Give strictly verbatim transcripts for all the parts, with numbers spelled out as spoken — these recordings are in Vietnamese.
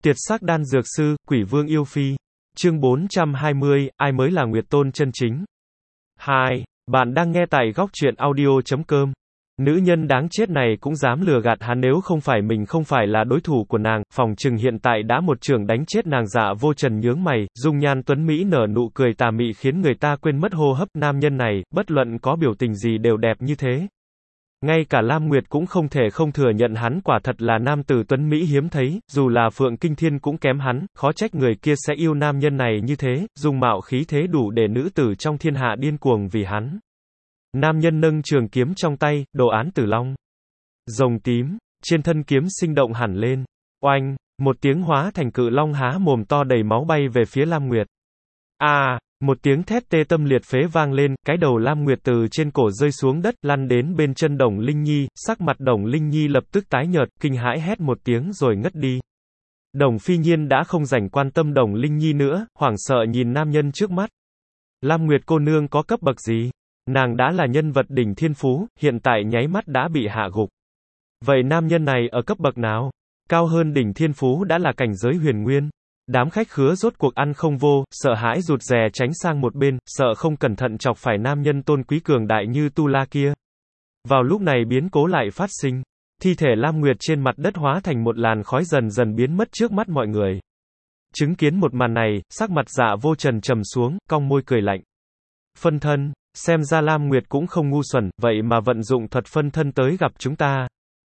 Tiệt sắc đan dược sư, quỷ vương yêu phi. Chương bốn trăm hai mươi, ai mới là Nguyệt Tôn chân chính? hai. Bạn đang nghe tại góc truyện audio chấm com. Nữ nhân đáng chết này cũng dám lừa gạt hắn, nếu không phải mình không phải là đối thủ của nàng, phòng chừng hiện tại đã một chưởng đánh chết nàng. Dạ Vô Trần nhướng mày, dung nhan tuấn mỹ nở nụ cười tà mị khiến người ta quên mất hô hấp. Nam nhân này, bất luận có biểu tình gì đều đẹp như thế. Ngay cả Lam Nguyệt cũng không thể không thừa nhận hắn quả thật là nam tử tuấn mỹ hiếm thấy, dù là Phượng Kinh Thiên cũng kém hắn, khó trách người kia sẽ yêu nam nhân này như thế, dung mạo khí thế đủ để nữ tử trong thiên hạ điên cuồng vì hắn. Nam nhân nâng trường kiếm trong tay, đồ án tử long, rồng tím, trên thân kiếm sinh động hẳn lên. Oanh, một tiếng hóa thành cự long há mồm to đầy máu bay về phía Lam Nguyệt. A, à, một tiếng thét tê tâm liệt phế vang lên, cái đầu Lam Nguyệt từ trên cổ rơi xuống đất, lăn đến bên chân Đồng Linh Nhi, sắc mặt Đồng Linh Nhi lập tức tái nhợt, kinh hãi hét một tiếng rồi ngất đi. Đồng Phi Nhiên đã không rảnh quan tâm Đồng Linh Nhi nữa, hoảng sợ nhìn nam nhân trước mắt. Lam Nguyệt cô nương có cấp bậc gì? Nàng đã là nhân vật đỉnh thiên phú, hiện tại nháy mắt đã bị hạ gục. Vậy nam nhân này ở cấp bậc nào? Cao hơn đỉnh thiên phú đã là cảnh giới huyền nguyên. Đám khách khứa rốt cuộc ăn không vô, sợ hãi rụt rè tránh sang một bên, sợ không cẩn thận chọc phải nam nhân tôn quý cường đại như Tu La kia. Vào lúc này biến cố lại phát sinh. Thi thể Lam Nguyệt trên mặt đất hóa thành một làn khói dần dần biến mất trước mắt mọi người. Chứng kiến một màn này, sắc mặt Dạ Vô Trần trầm xuống, cong môi cười lạnh. Phân thân, xem ra Lam Nguyệt cũng không ngu xuẩn, vậy mà vận dụng thuật phân thân tới gặp chúng ta.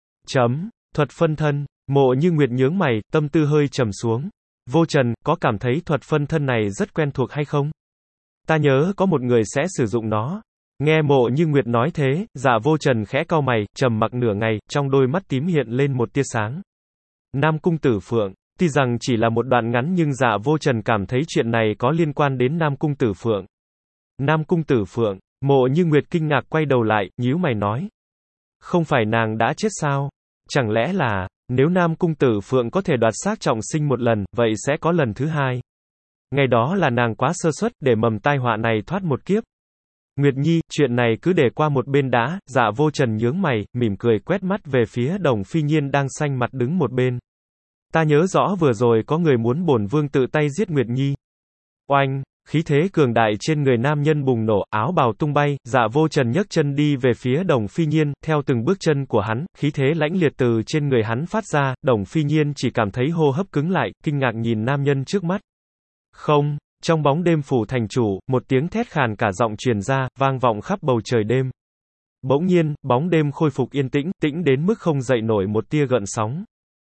Chấm, thuật phân thân, Mộ Như Nguyệt nhướng mày, tâm tư hơi trầm xuống. Vô Trần, có cảm thấy thuật phân thân này rất quen thuộc hay không? Ta nhớ có một người sẽ sử dụng nó. Nghe Mộ Như Nguyệt nói thế, Dạ Vô Trần khẽ cau mày, trầm mặc nửa ngày, trong đôi mắt tím hiện lên một tia sáng. Nam Cung Tử Phượng, tuy rằng chỉ là một đoạn ngắn nhưng Dạ Vô Trần cảm thấy chuyện này có liên quan đến Nam Cung Tử Phượng. Nam Cung Tử Phượng, Mộ Như Nguyệt kinh ngạc quay đầu lại, nhíu mày nói. Không phải nàng đã chết sao? Chẳng lẽ là... Nếu Nam Cung Tử Phượng có thể đoạt xác trọng sinh một lần, vậy sẽ có lần thứ hai. Ngày đó là nàng quá sơ suất, để mầm tai họa này thoát một kiếp. Nguyệt Nhi, chuyện này cứ để qua một bên đã. Dạ Vô Trần nhướng mày, mỉm cười quét mắt về phía Đồng Phi Nhiên đang xanh mặt đứng một bên. Ta nhớ rõ vừa rồi có người muốn bổn vương tự tay giết Nguyệt Nhi. Oanh, khí thế cường đại trên người nam nhân bùng nổ, áo bào tung bay, Dạ Vô Trần nhấc chân đi về phía Đồng Phi Nhiên, theo từng bước chân của hắn, khí thế lãnh liệt từ trên người hắn phát ra, Đồng Phi Nhiên chỉ cảm thấy hô hấp cứng lại, kinh ngạc nhìn nam nhân trước mắt. Không, trong bóng đêm phủ thành chủ, một tiếng thét khàn cả giọng truyền ra, vang vọng khắp bầu trời đêm. Bỗng nhiên, bóng đêm khôi phục yên tĩnh, tĩnh đến mức không dậy nổi một tia gợn sóng.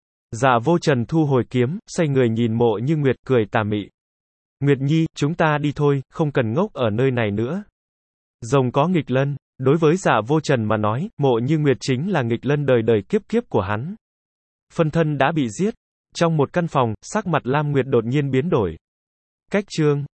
Dạ Vô Trần thu hồi kiếm, xoay người nhìn Mộ Như Nguyệt, cười tà mị. Nguyệt Nhi, chúng ta đi thôi, không cần ngốc ở nơi này nữa. Rồng có nghịch lân, đối với Dạ Vô Trần mà nói, Mộ Như Nguyệt chính là nghịch lân đời đời kiếp kiếp của hắn. Phân thân đã bị giết. Trong một căn phòng, sắc mặt Lam Nguyệt đột nhiên biến đổi. Cách chương